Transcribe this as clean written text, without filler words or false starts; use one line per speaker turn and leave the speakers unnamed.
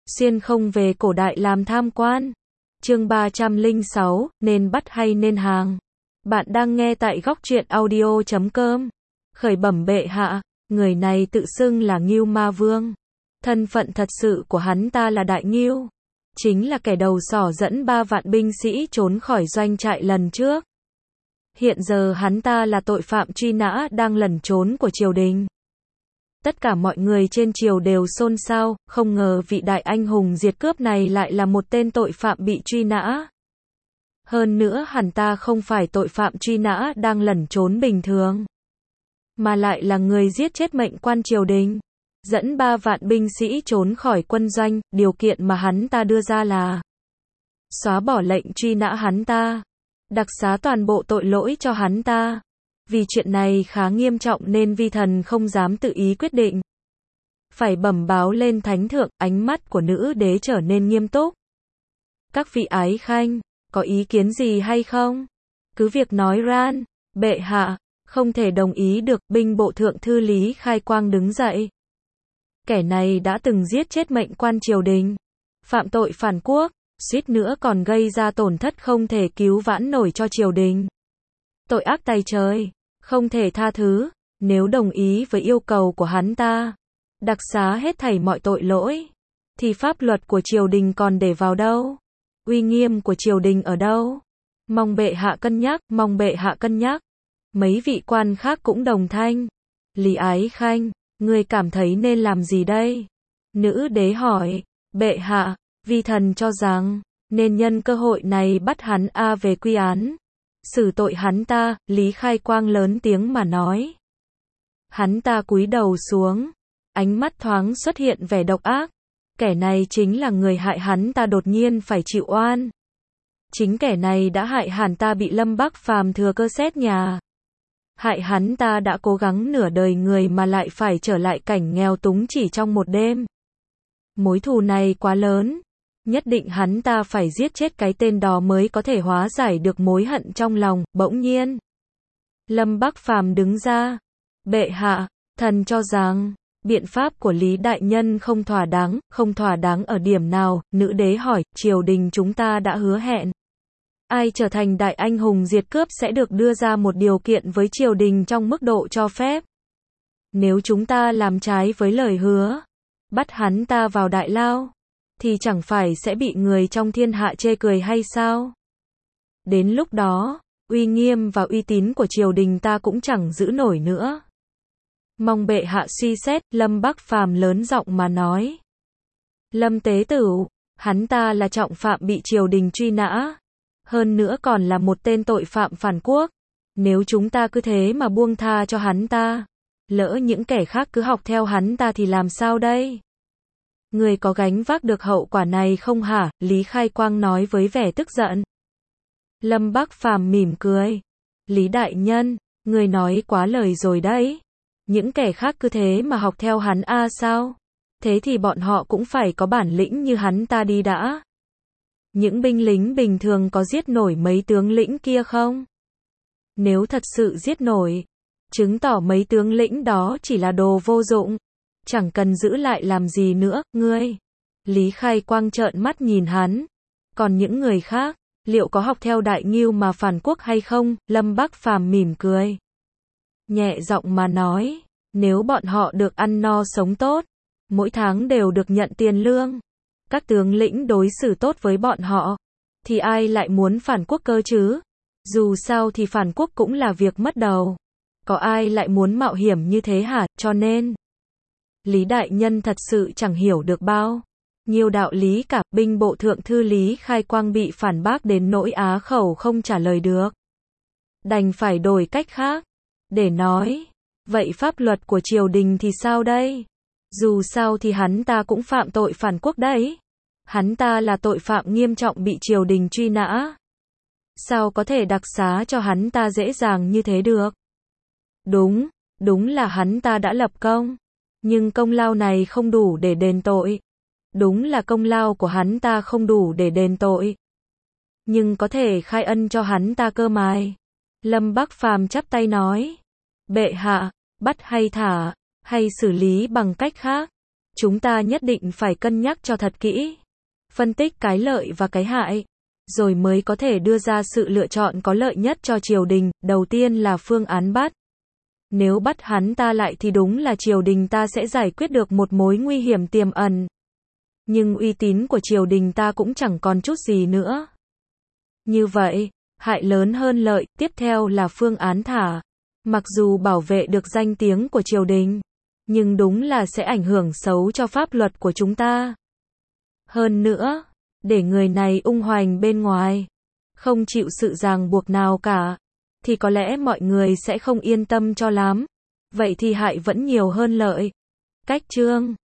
Xuyên không về cổ đại làm tham quan. Chương 306, nên bắt hay nên hàng. Bạn đang nghe tại góc truyện audio.com. Khởi bẩm bệ hạ, người này tự xưng là Ngưu Ma Vương. Thân phận thật sự của hắn ta là Đại Ngưu, chính là kẻ đầu sỏ dẫn 3 vạn binh sĩ trốn khỏi doanh trại lần trước. Hiện giờ hắn ta là tội phạm truy nã đang lẩn trốn của triều đình. Tất cả mọi người trên triều đều xôn xao, không ngờ vị đại anh hùng diệt cướp này lại là một tên tội phạm bị truy nã. Hơn nữa hắn ta không phải tội phạm truy nã đang lẩn trốn bình thường, mà lại là người giết chết mệnh quan triều đình, dẫn 3 vạn binh sĩ trốn khỏi quân doanh. Điều kiện mà hắn ta đưa ra là xóa bỏ lệnh truy nã hắn ta, đặc xá toàn bộ tội lỗi cho hắn ta. Vì chuyện này khá nghiêm trọng nên vi thần không dám tự ý quyết định, phải bẩm báo lên thánh thượng. Ánh mắt của nữ đế trở nên nghiêm túc. Các vị ái khanh, có ý kiến gì hay không? Cứ việc nói ran. Bệ hạ, không thể đồng ý được. Binh bộ thượng thư Lý Khai Quang đứng dậy. Kẻ này đã từng giết chết mệnh quan triều đình, phạm tội phản quốc, suýt nữa còn gây ra tổn thất không thể cứu vãn nổi cho triều đình. Tội ác tày trời, không thể tha thứ. Nếu đồng ý với yêu cầu của hắn ta, đặc xá hết thảy mọi tội lỗi, thì pháp luật của triều đình còn để vào đâu? Uy nghiêm của triều đình ở đâu? Mong bệ hạ cân nhắc, mong bệ hạ cân nhắc. Mấy vị quan khác cũng đồng thanh. Lý ái khanh, ngươi cảm thấy nên làm gì đây? Nữ đế hỏi. Bệ hạ, vi thần cho rằng nên nhân cơ hội này bắt hắn về quy án, xử tội hắn ta. Lý Khai Quang lớn tiếng mà nói. Hắn ta cúi đầu xuống, ánh mắt thoáng xuất hiện vẻ độc ác. Kẻ này chính là người hại hắn ta đột nhiên phải chịu oan. Chính kẻ này đã hại hắn ta bị Lâm Bắc Phàm thừa cơ xét nhà. Hại hắn ta đã cố gắng nửa đời người mà lại phải trở lại cảnh nghèo túng chỉ trong một đêm. Mối thù này quá lớn, nhất định hắn ta phải giết chết cái tên đó mới có thể hóa giải được mối hận trong lòng. Bỗng nhiên, Lâm Bắc Phàm đứng ra. Bệ hạ, thần cho rằng biện pháp của Lý đại nhân không thỏa đáng. Không thỏa đáng ở điểm nào? Nữ đế hỏi. Triều đình chúng ta đã hứa hẹn, ai trở thành đại anh hùng diệt cướp sẽ được đưa ra một điều kiện với triều đình trong mức độ cho phép. Nếu chúng ta làm trái với lời hứa, bắt hắn ta vào đại lao, thì chẳng phải sẽ bị người trong thiên hạ chê cười hay sao? Đến lúc đó, uy nghiêm và uy tín của triều đình ta cũng chẳng giữ nổi nữa. Mong bệ hạ suy xét. Lâm Bắc Phàm lớn giọng mà nói. Lâm tế tửu, hắn ta là trọng phạm bị triều đình truy nã, hơn nữa còn là một tên tội phạm phản quốc. Nếu chúng ta cứ thế mà buông tha cho hắn ta, lỡ những kẻ khác cứ học theo hắn ta thì làm sao đây? Người có gánh vác được hậu quả này không hả? Lý Khai Quang nói với vẻ tức giận. Lâm Bắc Phàm mỉm cười. Lý đại nhân, người nói quá lời rồi đấy. Những kẻ khác cứ thế mà học theo hắn sao? Thế thì bọn họ cũng phải có bản lĩnh như hắn ta đi đã. Những binh lính bình thường có giết nổi mấy tướng lĩnh kia không? Nếu thật sự giết nổi, chứng tỏ mấy tướng lĩnh đó chỉ là đồ vô dụng, chẳng cần giữ lại làm gì nữa. Ngươi. Lý Khai Quang trợn mắt nhìn hắn. Còn những người khác, liệu có học theo Đại Ngưu mà phản quốc hay không? Lâm Bắc Phàm mỉm cười, nhẹ giọng mà nói. Nếu bọn họ được ăn no sống tốt, mỗi tháng đều được nhận tiền lương, các tướng lĩnh đối xử tốt với bọn họ, thì ai lại muốn phản quốc cơ chứ? Dù sao thì phản quốc cũng là việc mất đầu. Có ai lại muốn mạo hiểm như thế hả? Cho nên, Lý đại nhân thật sự chẳng hiểu được bao nhiêu đạo lý cả. Binh bộ thượng thư Lý Khai Quang bị phản bác đến nỗi á khẩu không trả lời được, đành phải đổi cách khác để nói. Vậy pháp luật của triều đình thì sao đây? Dù sao thì hắn ta cũng phạm tội phản quốc đấy. Hắn ta là tội phạm nghiêm trọng bị triều đình truy nã, sao có thể đặc xá cho hắn ta dễ dàng như thế được? Đúng là hắn ta đã lập công, nhưng công lao này không đủ để đền tội. Đúng là công lao của hắn ta không đủ để đền tội, nhưng có thể khai ân cho hắn ta cơ mài. Lâm Bắc Phàm chắp tay nói. Bệ hạ, bắt hay thả, hay xử lý bằng cách khác? Chúng ta nhất định phải cân nhắc cho thật kỹ, phân tích cái lợi và cái hại, rồi mới có thể đưa ra sự lựa chọn có lợi nhất cho triều đình. Đầu tiên là phương án bắt. Nếu bắt hắn ta lại thì đúng là triều đình ta sẽ giải quyết được một mối nguy hiểm tiềm ẩn. Nhưng uy tín của triều đình ta cũng chẳng còn chút gì nữa. Như vậy, hại lớn hơn lợi. Tiếp theo là phương án thả. Mặc dù bảo vệ được danh tiếng của triều đình, nhưng đúng là sẽ ảnh hưởng xấu cho pháp luật của chúng ta. Hơn nữa, để người này ung hoành bên ngoài, không chịu sự ràng buộc nào cả, thì có lẽ mọi người sẽ không yên tâm cho lắm. Vậy thì hại vẫn nhiều hơn lợi. Cách chương